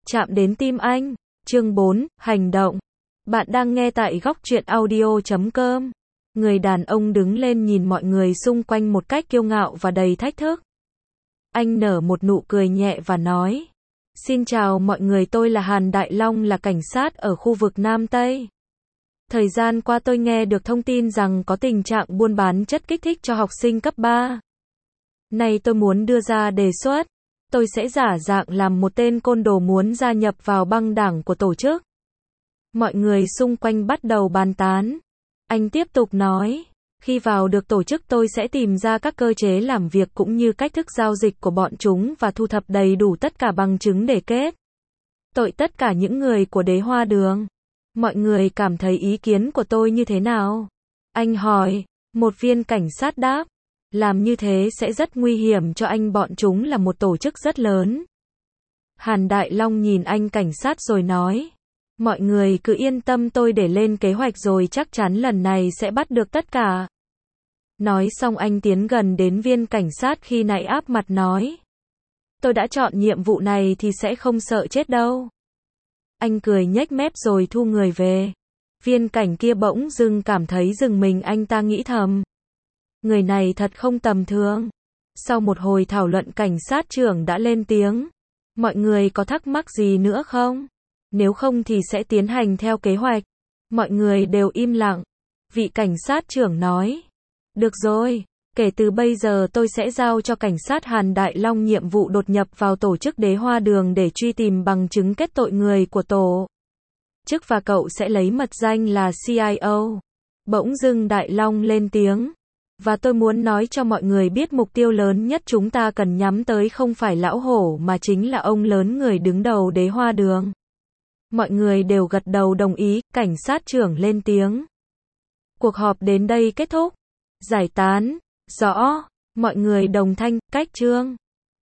Chạm đến tim anh. Chương 4, hành động. Bạn đang nghe tại góc truyện audio.com. Người đàn ông đứng lên nhìn mọi người xung quanh một cách kiêu ngạo và đầy thách thức. Anh nở một nụ cười nhẹ và nói: Xin chào mọi người, tôi là Hàn Đại Long, là cảnh sát ở khu vực Nam Tây. Thời gian qua tôi nghe được thông tin rằng có tình trạng buôn bán chất kích thích cho học sinh cấp 3. Nay tôi muốn đưa ra đề xuất. Tôi sẽ giả dạng làm một tên côn đồ muốn gia nhập vào băng đảng của tổ chức. Mọi người xung quanh bắt đầu bàn tán. Anh tiếp tục nói: Khi vào được tổ chức tôi sẽ tìm ra các cơ chế làm việc cũng như cách thức giao dịch của bọn chúng và thu thập đầy đủ tất cả bằng chứng để kết tội tất cả những người của Đế Hoa Đường. Mọi người cảm thấy ý kiến của tôi như thế nào? Anh hỏi. Một viên cảnh sát đáp: Làm như thế sẽ rất nguy hiểm cho anh, bọn chúng là một tổ chức rất lớn. Hàn Đại Long nhìn anh cảnh sát rồi nói: Mọi người cứ yên tâm, tôi để lên kế hoạch rồi chắc chắn lần này sẽ bắt được tất cả. Nói xong anh tiến gần đến viên cảnh sát khi nãy áp mặt nói: Tôi đã chọn nhiệm vụ này thì sẽ không sợ chết đâu. Anh cười nhếch mép rồi thu người về. Viên cảnh kia bỗng dưng cảm thấy rùng mình, anh ta nghĩ thầm: Người này thật không tầm thường. Sau một hồi thảo luận, cảnh sát trưởng đã lên tiếng: Mọi người có thắc mắc gì nữa không? Nếu không thì sẽ tiến hành theo kế hoạch. Mọi người đều im lặng. Vị cảnh sát trưởng nói: Được rồi, kể từ bây giờ tôi sẽ giao cho cảnh sát Hàn Đại Long nhiệm vụ đột nhập vào tổ chức Đế Hoa Đường để truy tìm bằng chứng kết tội người của tổ chức và cậu sẽ lấy mật danh là CIO. Bỗng dưng Đại Long lên tiếng: Và tôi muốn nói cho mọi người biết mục tiêu lớn nhất chúng ta cần nhắm tới không phải lão hổ mà chính là ông lớn, người đứng đầu Đế Hoa Đường. Mọi người đều gật đầu đồng ý. Cảnh sát trưởng lên tiếng: Cuộc họp đến đây kết thúc. Giải tán. Rõ. Mọi người đồng thanh. Cách chương.